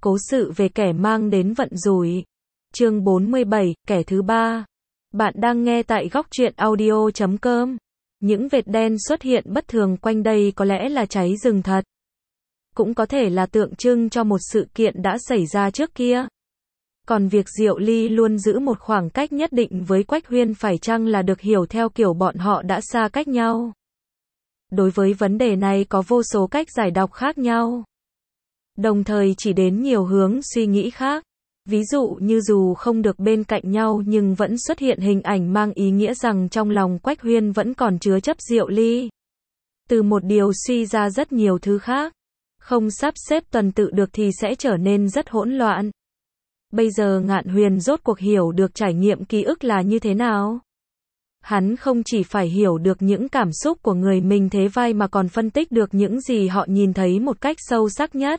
Cố sự về kẻ mang đến vận rủi. Chương 47, kẻ thứ ba. Bạn đang nghe tại góc truyện audio.com. Những vệt đen xuất hiện bất thường quanh đây có lẽ là cháy rừng thật. Cũng có thể là tượng trưng cho một sự kiện đã xảy ra trước kia. Còn việc Diệu Ly luôn giữ một khoảng cách nhất định với Quách Huyên phải chăng là được hiểu theo kiểu bọn họ đã xa cách nhau? Đối với vấn đề này có vô số cách giải đọc khác nhau. Đồng thời chỉ đến nhiều hướng suy nghĩ khác. Ví dụ như dù không được bên cạnh nhau nhưng vẫn xuất hiện hình ảnh mang ý nghĩa rằng trong lòng Quách Huyên vẫn còn chứa chấp Diệu Ly. Từ một điều suy ra rất nhiều thứ khác. Không sắp xếp tuần tự được thì sẽ trở nên rất hỗn loạn. Bây giờ Ngạn Huyền rốt cuộc hiểu được trải nghiệm ký ức là như thế nào. Hắn không chỉ phải hiểu được những cảm xúc của người mình thế vai mà còn phân tích được những gì họ nhìn thấy một cách sâu sắc nhất.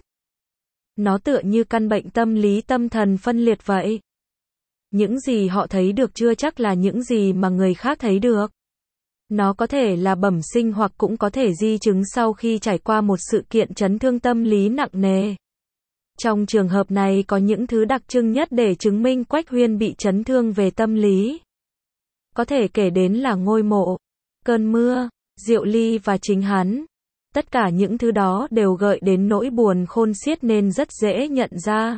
Nó tựa như căn bệnh tâm lý tâm thần phân liệt vậy. Những gì họ thấy được chưa chắc là những gì mà người khác thấy được. Nó có thể là bẩm sinh hoặc cũng có thể di chứng sau khi trải qua một sự kiện chấn thương tâm lý nặng nề. Trong trường hợp này có những thứ đặc trưng nhất để chứng minh Quách Huyên bị chấn thương về tâm lý. Có thể kể đến là ngôi mộ, cơn mưa, Diệu Ly và chính hắn. Tất cả những thứ đó đều gợi đến nỗi buồn khôn xiết nên rất dễ nhận ra.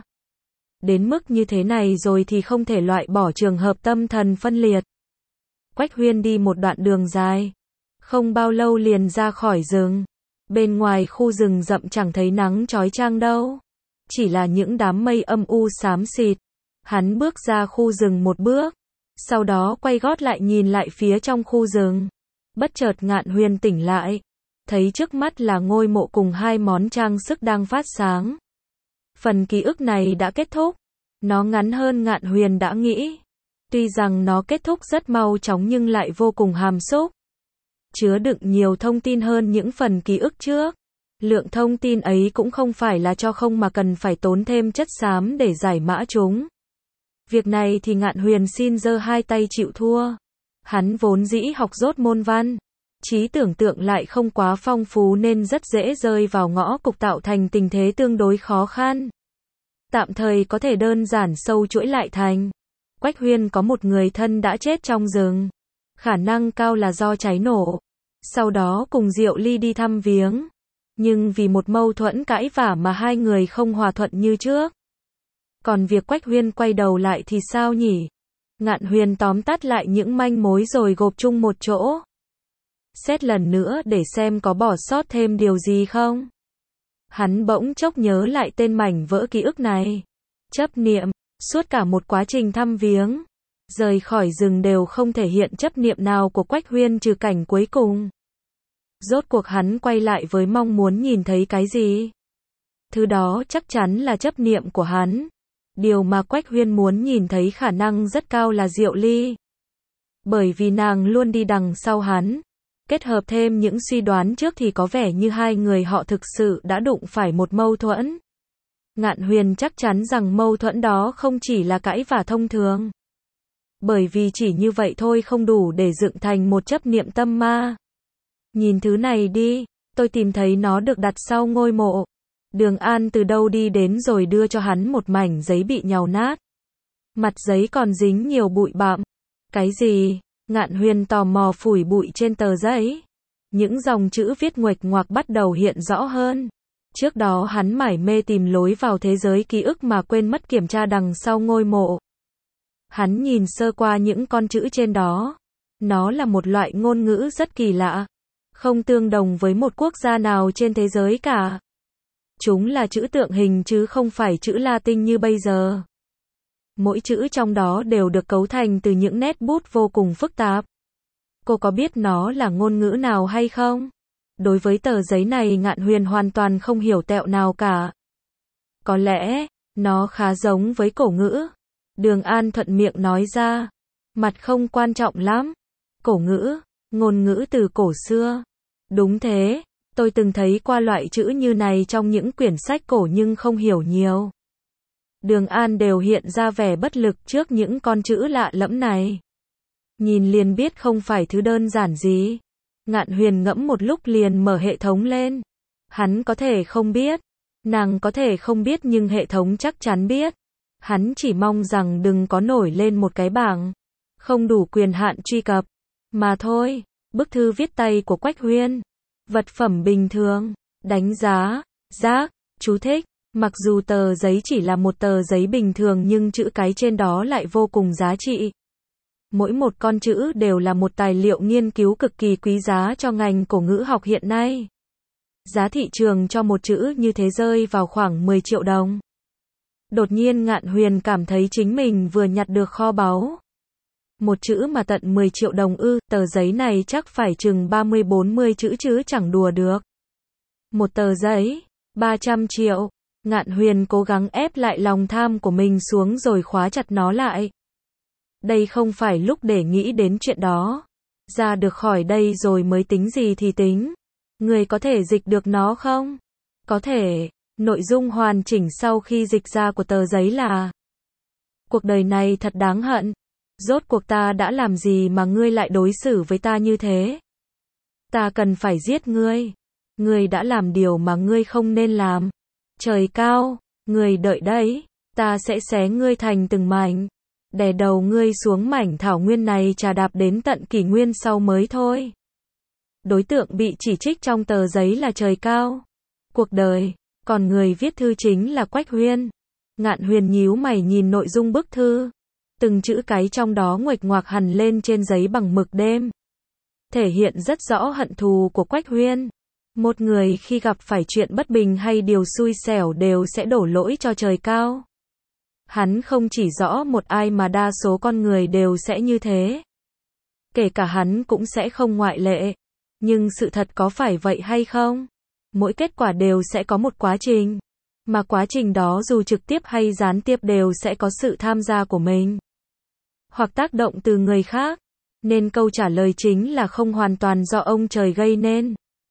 Đến mức như thế này rồi thì không thể loại bỏ trường hợp tâm thần phân liệt. Quách Huyên đi một đoạn đường dài. Không bao lâu liền ra khỏi rừng. Bên ngoài khu rừng rậm chẳng thấy nắng chói chang đâu. Chỉ là những đám mây âm u xám xịt. Hắn bước ra khu rừng một bước. Sau đó quay gót lại nhìn lại phía trong khu rừng. Bất chợt Ngạn Huyền tỉnh lại. Thấy trước mắt là ngôi mộ cùng hai món trang sức đang phát sáng. Phần ký ức này đã kết thúc. Nó ngắn hơn Ngạn Huyền đã nghĩ. Tuy rằng nó kết thúc rất mau chóng nhưng lại vô cùng hàm xúc. Chứa đựng nhiều thông tin hơn những phần ký ức trước. Lượng thông tin ấy cũng không phải là cho không mà cần phải tốn thêm chất xám để giải mã chúng. Việc này thì Ngạn Huyền xin giơ hai tay chịu thua. Hắn vốn dĩ học dốt môn văn. Trí tưởng tượng lại không quá phong phú nên rất dễ rơi vào ngõ cụt tạo thành tình thế tương đối khó khăn. Tạm thời có thể đơn giản sâu chuỗi lại thành. Quách Huyên có một người thân đã chết trong rừng. Khả năng cao là do cháy nổ. Sau đó cùng Diệu Ly đi thăm viếng. Nhưng vì một mâu thuẫn cãi vã mà hai người không hòa thuận như trước. Còn việc Quách Huyên quay đầu lại thì sao nhỉ? Ngạn Huyền tóm tắt lại những manh mối rồi gộp chung một chỗ. Xét lần nữa để xem có bỏ sót thêm điều gì không. Hắn bỗng chốc nhớ lại tên mảnh vỡ ký ức này. Chấp niệm. Suốt cả một quá trình thăm viếng, rời khỏi rừng đều không thể hiện chấp niệm nào của Quách Huyên trừ cảnh cuối cùng. Rốt cuộc hắn quay lại với mong muốn nhìn thấy cái gì? Thứ đó chắc chắn là chấp niệm của hắn. Điều mà Quách Huyên muốn nhìn thấy khả năng rất cao là Diệu Ly. Bởi vì nàng luôn đi đằng sau hắn. Kết hợp thêm những suy đoán trước thì có vẻ như hai người họ thực sự đã đụng phải một mâu thuẫn. Ngạn Huyền chắc chắn rằng mâu thuẫn đó không chỉ là cãi vã thông thường. Bởi vì chỉ như vậy thôi không đủ để dựng thành một chấp niệm tâm ma. Nhìn thứ này đi, tôi tìm thấy nó được đặt sau ngôi mộ. Đường An từ đâu đi đến rồi đưa cho hắn một mảnh giấy bị nhàu nát. Mặt giấy còn dính nhiều bụi bặm. Cái gì? Ngạn Huyền tò mò phủi bụi trên tờ giấy. Những dòng chữ viết nguệch ngoạc bắt đầu hiện rõ hơn. Trước đó hắn mải mê tìm lối vào thế giới ký ức mà quên mất kiểm tra đằng sau ngôi mộ. Hắn nhìn sơ qua những con chữ trên đó. Nó là một loại ngôn ngữ rất kỳ lạ. Không tương đồng với một quốc gia nào trên thế giới cả. Chúng là chữ tượng hình chứ không phải chữ Latin như bây giờ. Mỗi chữ trong đó đều được cấu thành từ những nét bút vô cùng phức tạp. Cô có biết nó là ngôn ngữ nào hay không? Đối với tờ giấy này Ngạn Huyền hoàn toàn không hiểu tẹo nào cả. Có lẽ, nó khá giống với cổ ngữ. Đường An thuận miệng nói ra. Mặt không quan trọng lắm. Cổ ngữ, ngôn ngữ từ cổ xưa. Đúng thế, tôi từng thấy qua loại chữ như này trong những quyển sách cổ nhưng không hiểu nhiều. Đường An đều hiện ra vẻ bất lực trước những con chữ lạ lẫm này. Nhìn liền biết không phải thứ đơn giản gì. Ngạn Huyền ngẫm một lúc liền mở hệ thống lên. Hắn có thể không biết, Nàng có thể không biết nhưng hệ thống chắc chắn biết. Hắn chỉ mong rằng đừng có nổi lên một cái bảng không đủ quyền hạn truy cập mà thôi. Bức thư viết tay của Quách Huyên. Vật phẩm bình thường. Đánh giá. Giác. Chú thích. Mặc dù tờ giấy chỉ là một tờ giấy bình thường nhưng chữ cái trên đó lại vô cùng giá trị. Mỗi một con chữ đều là một tài liệu nghiên cứu cực kỳ quý giá cho ngành cổ ngữ học hiện nay. Giá thị trường cho một chữ như thế rơi vào khoảng 10 triệu đồng. Đột nhiên Ngạn Huyền cảm thấy chính mình vừa nhặt được kho báu. Một chữ mà tận 10 triệu đồng ư, tờ giấy này chắc phải chừng 30-40 chữ chứ chẳng đùa được. Một tờ giấy, 300 triệu. Ngạn Huyền cố gắng ép lại lòng tham của mình xuống rồi khóa chặt nó lại. Đây không phải lúc để nghĩ đến chuyện đó. Ra được khỏi đây rồi mới tính gì thì tính. Người có thể dịch được nó không? Có thể. Nội dung hoàn chỉnh sau khi dịch ra của tờ giấy là: cuộc đời này thật đáng hận. Rốt cuộc ta đã làm gì mà ngươi lại đối xử với ta như thế? Ta cần phải giết ngươi. Ngươi đã làm điều mà ngươi không nên làm. Trời cao, ngươi đợi đấy, ta sẽ xé ngươi thành từng mảnh. Đè đầu ngươi xuống mảnh thảo nguyên này trà đạp đến tận kỷ nguyên sau mới thôi. Đối tượng bị chỉ trích trong tờ giấy là trời cao. Cuộc đời, còn người viết thư chính là Quách Huyên. Ngạn Huyền nhíu mày nhìn nội dung bức thư. Từng chữ cái trong đó nguệch ngoạc hằn lên trên giấy bằng mực đêm. Thể hiện rất rõ hận thù của Quách Huyên. Một người khi gặp phải chuyện bất bình hay điều xui xẻo đều sẽ đổ lỗi cho trời cao. Hắn không chỉ rõ một ai mà đa số con người đều sẽ như thế. Kể cả hắn cũng sẽ không ngoại lệ. Nhưng sự thật có phải vậy hay không? Mỗi kết quả đều sẽ có một quá trình. Mà quá trình đó dù trực tiếp hay gián tiếp đều sẽ có sự tham gia của mình. Hoặc tác động từ người khác. Nên câu trả lời chính là không hoàn toàn do ông trời gây nên.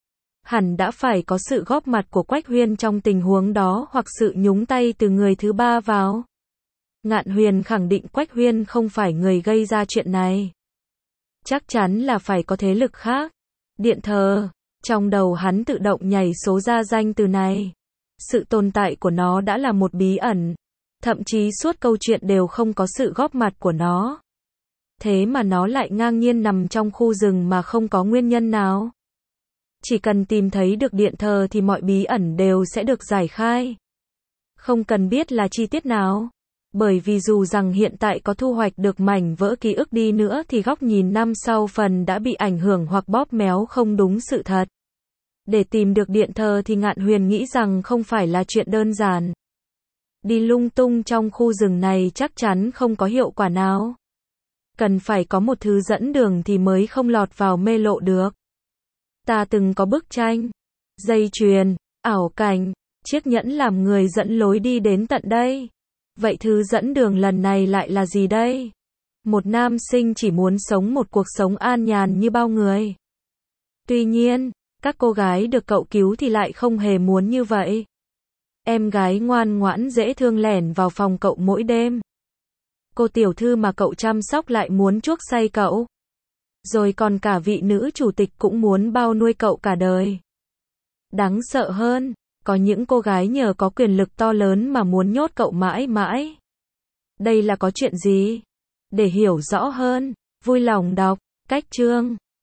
Hẳn đã phải có sự góp mặt của Quách Huyên trong tình huống đó hoặc sự nhúng tay từ người thứ ba vào. Ngạn Huyền khẳng định Quách Huyên không phải người gây ra chuyện này. Chắc chắn là phải có thế lực khác. Điện thờ. Trong đầu hắn tự động nhảy số ra danh từ này. Sự tồn tại của nó đã là một bí ẩn. Thậm chí suốt câu chuyện đều không có sự góp mặt của nó. Thế mà nó lại ngang nhiên nằm trong khu rừng mà không có nguyên nhân nào. Chỉ cần tìm thấy được điện thờ thì mọi bí ẩn đều sẽ được giải khai. Không cần biết là chi tiết nào. Bởi vì dù rằng hiện tại có thu hoạch được mảnh vỡ ký ức đi nữa thì góc nhìn năm sau phần đã bị ảnh hưởng hoặc bóp méo không đúng sự thật. Để tìm được điện thờ thì Ngạn Huyền nghĩ rằng không phải là chuyện đơn giản. Đi lung tung trong khu rừng này chắc chắn không có hiệu quả nào. Cần phải có một thứ dẫn đường thì mới không lọt vào mê lộ được. Ta từng có bức tranh, dây chuyền, ảo cảnh, chiếc nhẫn làm người dẫn lối đi đến tận đây. Vậy thứ dẫn đường lần này lại là gì đây? Một nam sinh chỉ muốn sống một cuộc sống an nhàn như bao người. Tuy nhiên, các cô gái được cậu cứu thì lại không hề muốn như vậy. Em gái ngoan ngoãn dễ thương lẻn vào phòng cậu mỗi đêm. Cô tiểu thư mà cậu chăm sóc lại muốn chuốc say cậu. Rồi còn cả vị nữ chủ tịch cũng muốn bao nuôi cậu cả đời. Đáng sợ hơn, có những cô gái nhờ có quyền lực to lớn mà muốn nhốt cậu mãi mãi. Đây là có chuyện gì? Để hiểu rõ hơn, vui lòng đọc cách chương